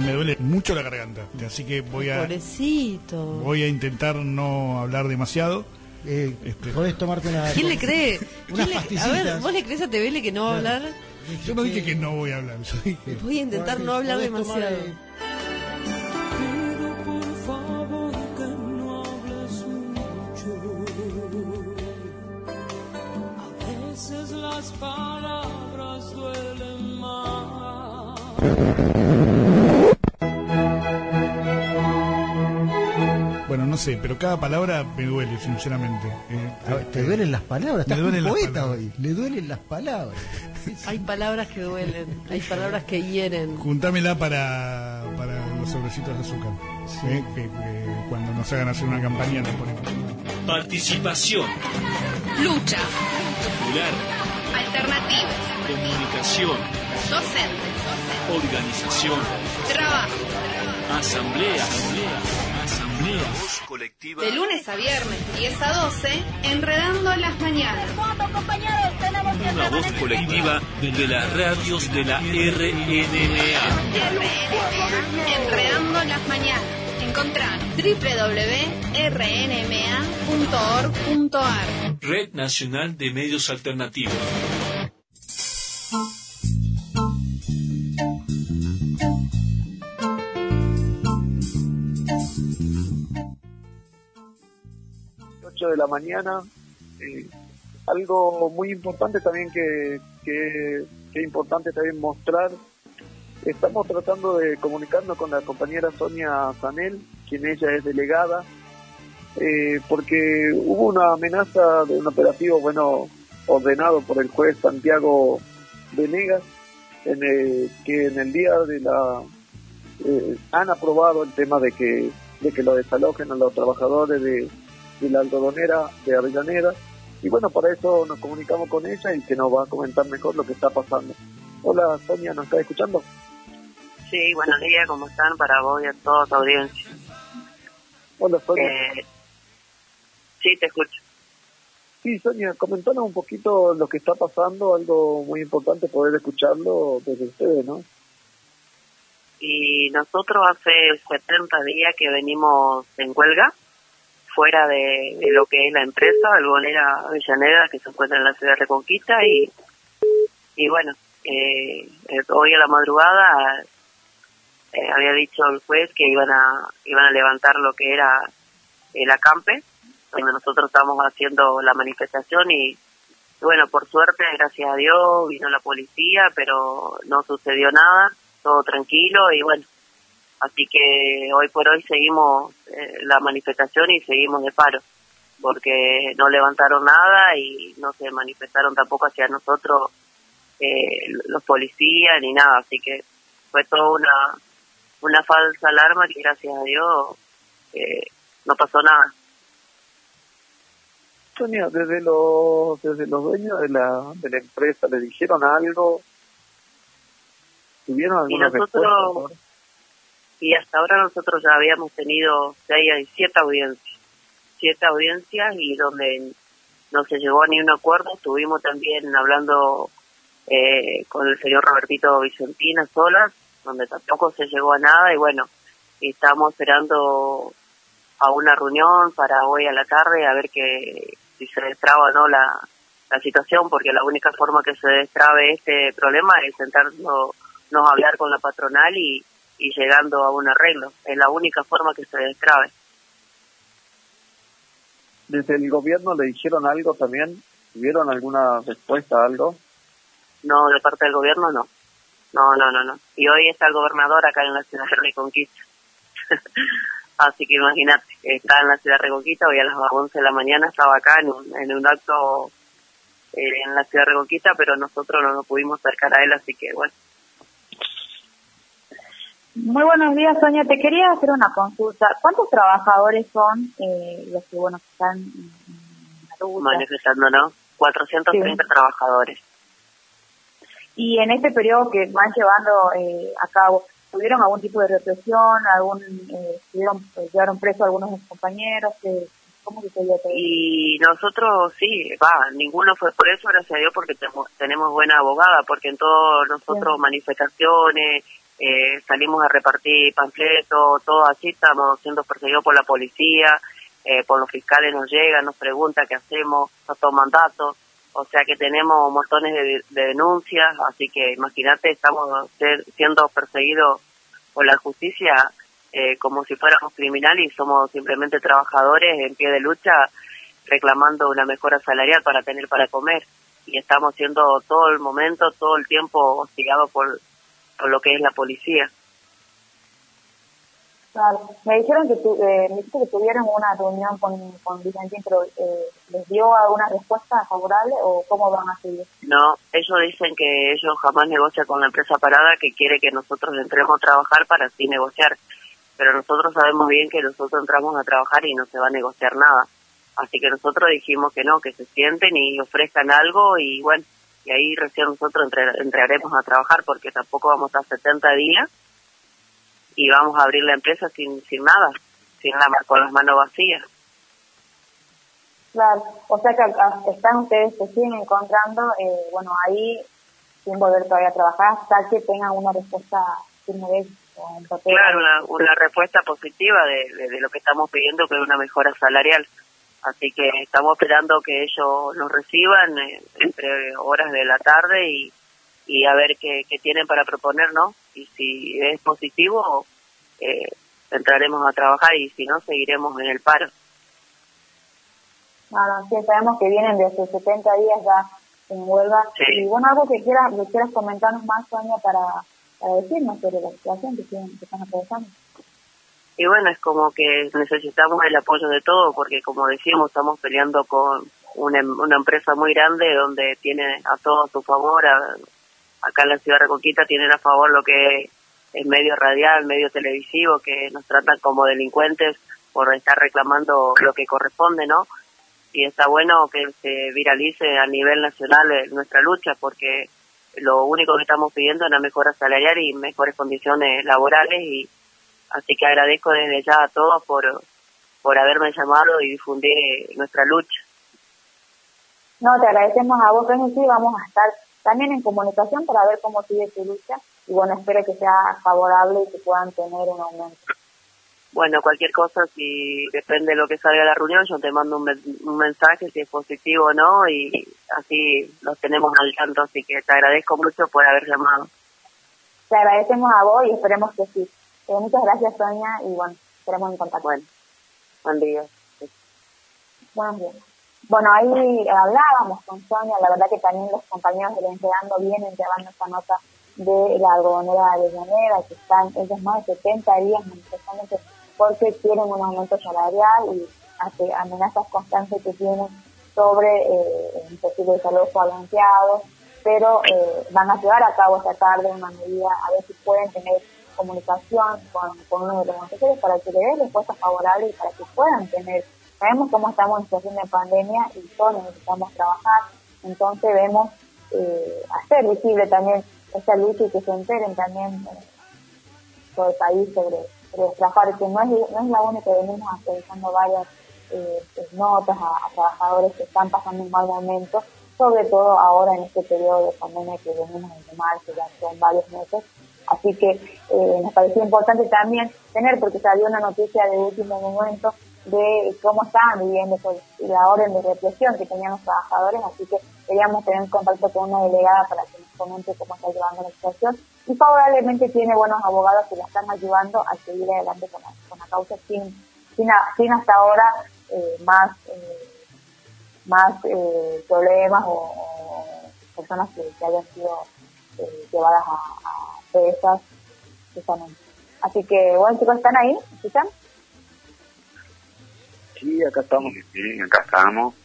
me duele mucho la garganta, así que Pobrecito. voy a intentar no hablar demasiado. Podés tomarte una... ¿Quién le cree? Unas A pastillitas. ver, ¿vos le crees a Tevele que no va a hablar? Yo no dije que no voy a hablar, yo dije... Voy a intentar no hablar demasiado. Pido por favor que no hables mucho. A veces las palabras duelen más. Bueno, no sé, pero cada palabra me duele, sinceramente. ¿Te duelen las palabras? Me Estás duelen un las poeta palabras. hoy. Le duelen las palabras. Hay palabras que duelen, hay palabras que hieren. Juntámela para los sobrecitos de azúcar. Que cuando nos hagan hacer una campaña nos ponemos. Participación, Lucha, popular, alternativas, comunicación, docentes, organización, trabajo. asamblea, voz colectiva. De lunes a viernes, 10 a 12, Enredando las Mañanas. Una voz colectiva de las radios de la RNMA. Enredando las Mañanas. Encontrá www.rnma.org.ar. Red Nacional de Medios Alternativos. De la mañana, algo muy importante también que es importante también mostrar. Estamos tratando de comunicarnos con la compañera Sonia Zanel, quien ella es delegada, porque hubo una amenaza de un operativo, ordenado por el juez Santiago Venegas, que en el día de han aprobado el tema de que lo desalojen a los trabajadores de la algodonera de Avellaneda, y para eso nos comunicamos con ella y que nos va a comentar mejor lo que está pasando. Hola Sonia, ¿nos está escuchando? Sí, buenos días, ¿cómo están? Para vos y a toda tu audiencia. Hola Sonia. Sí, te escucho. Sí, Sonia, comentanos un poquito lo que está pasando, algo muy importante poder escucharlo desde ustedes, ¿no? Y nosotros hace 70 días que venimos en huelga, fuera de lo que es la empresa algodonera Avellaneda, que se encuentra en la ciudad de Reconquista, y hoy a la madrugada había dicho el juez que iban a levantar lo que era el acampe, donde nosotros estábamos haciendo la manifestación, y por suerte, gracias a Dios, vino la policía, pero no sucedió nada, todo tranquilo, y así que hoy por hoy seguimos la manifestación y seguimos de paro, porque no levantaron nada y no se manifestaron tampoco hacia nosotros los policías ni nada, así que fue toda una falsa alarma que gracias a Dios no pasó nada. Sonia, desde los dueños de la empresa, ¿le dijeron algo? ¿Tuvieron alguna respuesta? Y hasta ahora nosotros ya habíamos tenido 7 audiencias y donde no se llegó a ni un acuerdo. Estuvimos también hablando con el señor Robertito Vicentina Solas, donde tampoco se llegó a nada, y estamos esperando a una reunión para hoy a la tarde a ver si se destraba o no la situación, porque la única forma que se destrabe este problema es sentarnos a hablar con la patronal y llegando a un arreglo. Es la única forma que se destrabe. ¿Desde el gobierno le dijeron algo también? ¿Tuvieron alguna respuesta a algo? No, de parte del gobierno no. No. Y hoy está el gobernador acá en la ciudad de Reconquista. Así que imagínate, está en la ciudad de Reconquista, hoy a las 11 de la mañana estaba acá en un acto en la ciudad de Reconquista, pero nosotros no nos pudimos acercar a él, así que Muy buenos días, Sonia. Te quería hacer una consulta. ¿Cuántos trabajadores son los que están en la lucha? Manifestando, ¿no? 430 trabajadores. Y en este periodo que van llevando a cabo, ¿tuvieron algún tipo de represión? ¿Llevaron preso a algunos de sus compañeros? ¿Cómo se dio todo? Y nosotros sí, ninguno fue por eso, gracias a Dios, porque tenemos buena abogada, porque en todos nosotros manifestaciones salimos a repartir panfletos, todo así, estamos siendo perseguidos por la policía, por los fiscales nos llegan, nos preguntan qué hacemos, nos toman datos, o sea que tenemos montones de denuncias, así que imagínate, estamos siendo perseguidos por la justicia como si fuéramos criminales y somos simplemente trabajadores en pie de lucha reclamando una mejora salarial para tener para comer, y estamos siendo todo el momento, todo el tiempo hostigados por lo que es la policía. Claro. Me dijeron que me dijiste que tuvieron una reunión con Vicentín, pero ¿les dio alguna respuesta favorable o cómo van a seguir? No, ellos dicen que ellos jamás negocian con la empresa parada, que quiere que nosotros entremos a trabajar para así negociar, pero nosotros sabemos bien que nosotros entramos a trabajar y no se va a negociar nada, así que nosotros dijimos que no, que se sienten y ofrezcan algo y bueno, y ahí recién nosotros entraremos a trabajar, porque tampoco vamos a estar 70 días y vamos a abrir la empresa sin nada, con las manos vacías. Claro, o sea que están ustedes, se siguen encontrando, ahí sin volver todavía a trabajar hasta que tengan una respuesta firme de ellos. Claro, una respuesta positiva de lo que estamos pidiendo, que es una mejora salarial. Así que estamos esperando que ellos nos reciban entre horas de la tarde y a ver qué tienen para proponernos, y si es positivo entraremos a trabajar, y si no seguiremos en el paro. Bueno, sí, sabemos que vienen desde 70 días ya en huelga. Sí. Y bueno, algo que quieras comentarnos más, Sonia, para decirnos sobre la situación que están atravesando. Y bueno, es como que necesitamos el apoyo de todos, porque como decimos, estamos peleando con una empresa muy grande donde tiene a todo a su favor. Acá en la ciudad de Reconquista tienen a favor lo que es medio radial, medio televisivo, que nos tratan como delincuentes por estar reclamando lo que corresponde, ¿no? Y está bueno que se viralice a nivel nacional nuestra lucha, porque lo único que estamos pidiendo es una mejora salarial y mejores condiciones laborales, y así que agradezco desde ya a todos por haberme llamado y difundir nuestra lucha. No, te agradecemos a vos, Sonia, y sí, vamos a estar también en comunicación para ver cómo sigue tu lucha, y bueno, espero que sea favorable y que puedan tener un aumento. Bueno, cualquier cosa, si depende de lo que salga de la reunión, yo te mando un mensaje si es positivo o no, y así los tenemos al tanto, así que te agradezco mucho por haber llamado. Te agradecemos a vos y esperemos que sí. Muchas gracias, Sonia, y bueno, estaremos en contacto. Bueno, buen día. Sí. Buenos días. Bueno, ahí hablábamos con Sonia, la verdad que también los compañeros del Enredando vienen llevando esta nota de la algodonera de Llanera, que están ellos más de 70 días manifestándose porque quieren un aumento salarial y amenazas constantes que tienen sobre un posible desalojo balanceado, pero van a llevar a cabo esta tarde una medida a ver si pueden tener comunicación con uno de los monteseros para que le den respuestas favorables y para que puedan tener. Sabemos cómo estamos en situación de pandemia y todos necesitamos trabajar, entonces vemos hacer visible también esta lucha y que se enteren también todo el país sobre trabajar, que no es la única, que venimos actualizando varias notas a trabajadores que están pasando un mal momento, sobre todo ahora en este periodo de pandemia que venimos en marzo, ya son varios meses. Así que nos pareció importante también tener, porque salió una noticia de último momento de cómo estaban viviendo la orden de represión que tenían los trabajadores, así que queríamos tener contacto con una delegada para que nos comente cómo está llevando la situación, y favorablemente tiene buenos abogados que la están ayudando a seguir adelante con la causa sin hasta ahora más problemas o personas que hayan sido llevadas a presas justamente. Así que bueno, chicos, ¿están ahí? ¿Escuchan? Sí, acá estamos. Sí, acá estamos.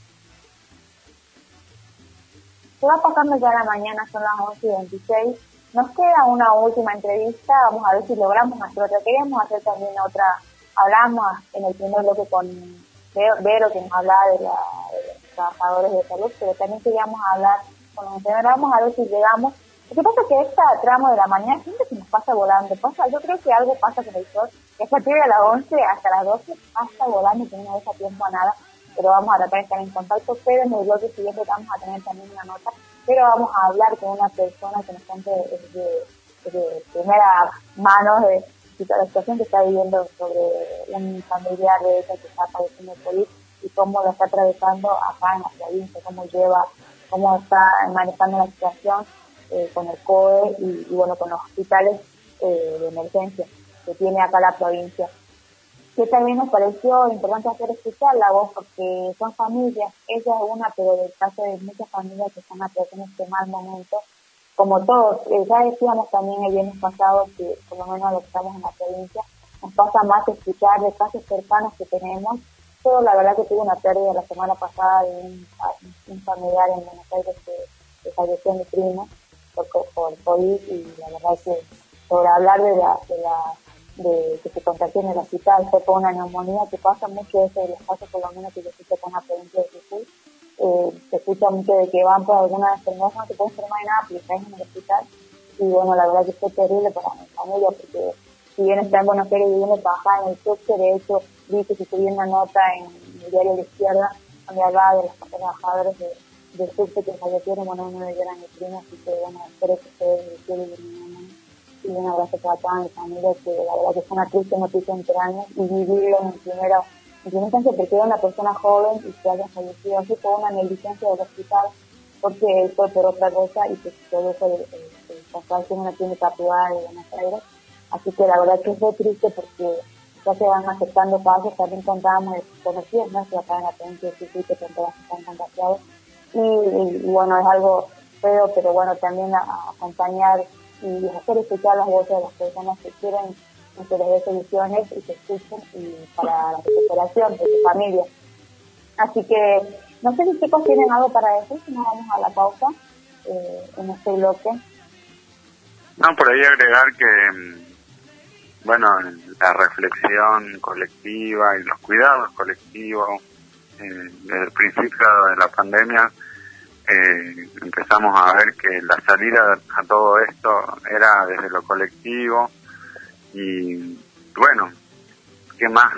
Se va pasando ya la mañana, son las 11:26. Nos queda una última entrevista, vamos a ver si logramos hacer otra. Queríamos hacer también otra, hablamos en el primer bloque con Vero, que nos hablaba de los trabajadores de salud, pero también queríamos hablar con los enfermeros. Vamos a ver si llegamos. Lo que pasa es que este tramo de la mañana siempre se nos pasa volando. Yo creo que algo pasa con el sol, que a partir de las 11 hasta las 12 pasa volando y que no deja tiempo a nada, pero vamos a tratar de estar en contacto. Pero en el bloque siguiente vamos a tener también una nota, pero vamos a hablar con una persona que nos cuente de primera mano de la situación que está viviendo sobre un familiar de ella que está padeciendo COVID y cómo lo está atravesando acá en la provincia, cómo está manejando la situación con el COE y bueno, con los hospitales de emergencia que tiene acá la provincia. Que también nos pareció importante hacer escuchar la voz porque son familias, ella es una, pero del caso de muchas familias que están atravesando este mal momento, como todos, ya decíamos también el viernes pasado que por lo menos los que estamos en la provincia, nos pasa más escuchar de casos cercanos que tenemos, pero la verdad que tuve una pérdida la semana pasada de un familiar en Buenos Aires que falleció mi primo por COVID y la verdad es que sobre hablar de que se contagió en el hospital fue por una neumonía que pasa mucho eso de los casos por lo menos que yo escucho con la provincia de Jujuy. Se escucha mucho de que van por alguna enfermedad, no te puedes enfermar de nada, pero estás en el hospital. Y bueno, la verdad que fue terrible para mi familia, porque si bien está en Buenos Aires viviendo, trabajaba en el subte, de hecho vi que se subió una nota en el diario de la izquierda, donde hablaba de los trabajadores del subte que fallecieron, bueno, uno de ellos era mi primo, así que bueno, espero que ustedes y un abrazo para toda mi familia, que la verdad que fue una triste noticia enterarme y vivirlo en primera instancia porque era una persona joven y que haya fallecido así por una negligencia del hospital, porque él fue por otra cosa y que se produjo el contagio en una clínica privada de Buenos Aires. Así que la verdad que es muy triste porque ya se van aceptando casos, también contábamos de conocidos, ¿no? Que acá en la provincia de Jujuy que todas están contagiados y bueno, es algo feo, pero bueno, también a acompañar y hacer escuchar las voces de las personas que quieren que les dé soluciones y que escuchen y para la recuperación de su familia. Así que no sé si chicos tienen algo para decir, si no vamos a la pausa en este bloque. No, por ahí agregar que bueno, la reflexión colectiva y los cuidados colectivos desde el principio de la pandemia empezamos a ver que la salida a todo esto era desde lo colectivo y bueno, qué más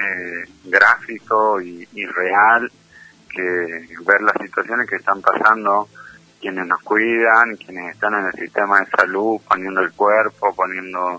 gráfico y real que ver las situaciones que están pasando quienes nos cuidan, quienes están en el sistema de salud, poniendo el cuerpo, poniendo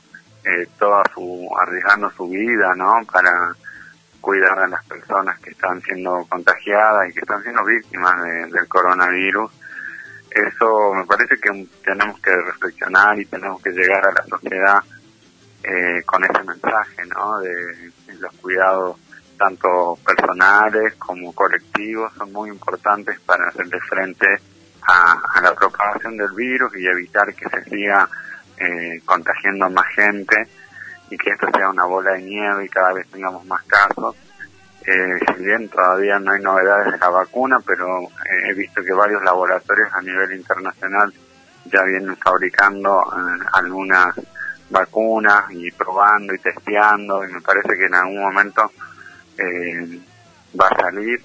arriesgando su vida, ¿no? Para cuidar a las personas que están siendo contagiadas y que están siendo víctimas del coronavirus. Eso me parece que tenemos que reflexionar y tenemos que llegar a la sociedad con ese mensaje, ¿no? De los cuidados tanto personales como colectivos son muy importantes para hacerle frente a la propagación del virus y evitar que se siga contagiando más gente y que esto sea una bola de nieve y cada vez tengamos más casos. Si bien todavía no hay novedades de la vacuna, pero he visto que varios laboratorios a nivel internacional ya vienen fabricando algunas vacunas y probando y testeando, y me parece que en algún momento va a salir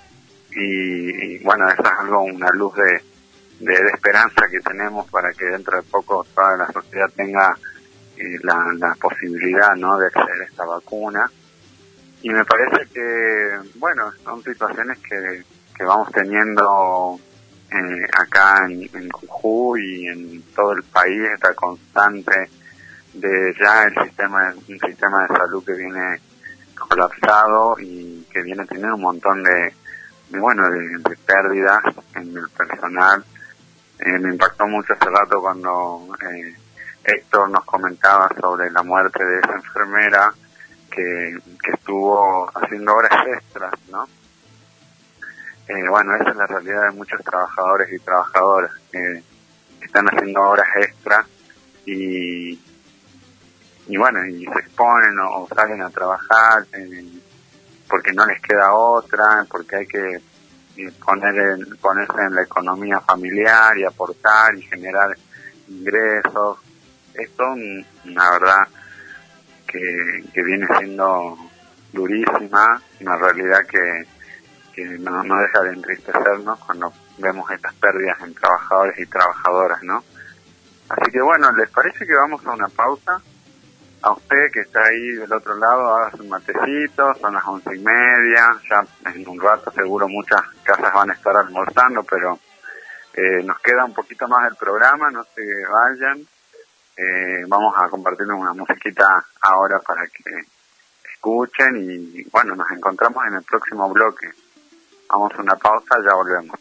y bueno, eso es algo, una luz de esperanza que tenemos para que dentro de poco toda la sociedad tenga la posibilidad, ¿no?, de acceder a esta vacuna. Y me parece que, bueno, son situaciones que vamos teniendo acá en Jujuy y en todo el país, esta constante de ya un sistema de salud que viene colapsado y que viene teniendo un montón de pérdidas en el personal. Me impactó mucho hace rato cuando Héctor nos comentaba sobre la muerte de esa enfermera que estuvo haciendo horas extras, ¿no? Bueno, esa es la realidad de muchos trabajadores y trabajadoras que están haciendo horas extras y bueno, y se exponen o salen a trabajar porque no les queda otra, porque hay que ponerse en la economía familiar y aportar y generar ingresos. Esto, la verdad, que viene siendo durísima, una realidad que no deja de entristecernos cuando vemos estas pérdidas en trabajadores y trabajadoras, ¿no? Así que bueno, ¿les parece que vamos a una pausa? A usted que está ahí del otro lado, haga su matecito, son las 11:30, ya en un rato seguro muchas casas van a estar almorzando, pero nos queda un poquito más del programa, no se vayan, Vamos a compartir una musiquita ahora para que escuchen y bueno, nos encontramos en el próximo bloque. Vamos a una pausa, ya volvemos.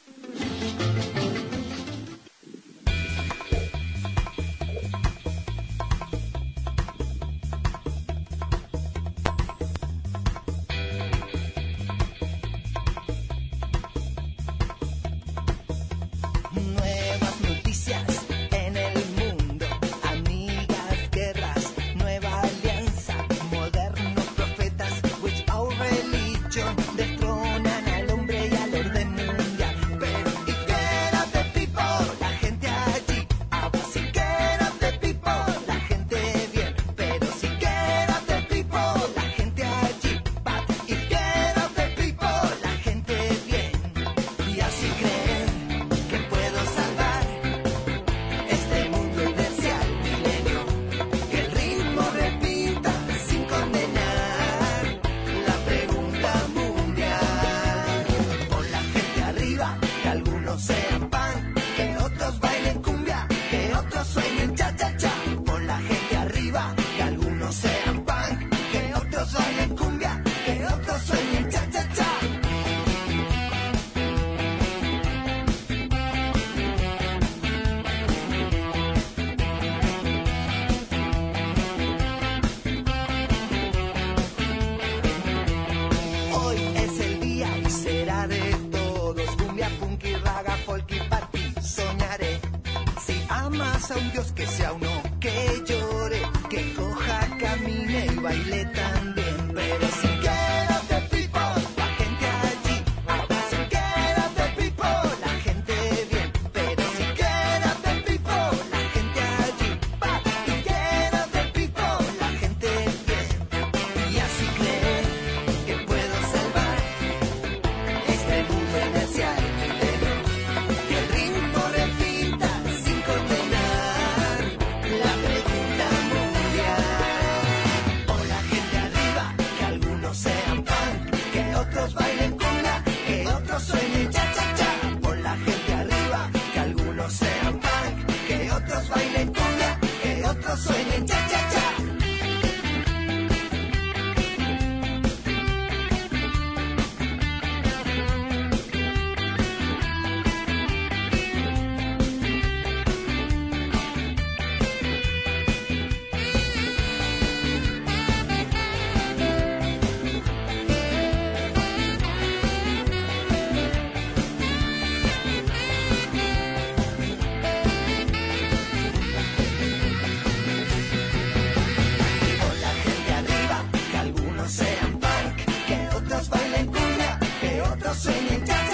Nuevas noticias en el mundo, amigas, guerras, nueva alianza, modernos profetas, which our religion destronan al hombre y al orden mundial. Pero if get up the people, la gente allí, ahora si get up the people, la gente bien. Pero si get up the people, la gente allí, but if get up the people, la gente bien. Y así creen que puedo salvar este mundo inercial milenio, que el ritmo repita sin condenar la pregunta mundial. Pon la gente arriba, que algunos sean pan, que otros bailen cumbia, que otros sueñen cha cha cha. Pon la gente arriba, que algunos sean pan, que otros bailen cumbia, que otros sueñen cha cha cha. Hoy es el día y será de todos. Cumbia, funky, raga, folk y party. Soñaré. Si amas a un Dios, que sea uno que llore, que coja, camine y baile también. Pero si get up the people, la gente allí. Ahora si get up the people, la gente bien. Pero si get up the people, la gente allí. But if get up the people, la gente bien. Y así creen que puedo salvar este mundo inercial milenio, que el ritmo repita sin condenar la pregunta mundial. O la gente arriba, que algunos sean pan, que otros bailen cumbia, que otros sueñen cha cha cha. Pon la gente arriba, que algunos sean pan, que otros bailen cumbia, que otros sueñen cha cha cha. Pon la gente arriba, que algunos sean punk, que otros bailen cumbia, que otros sueñen cha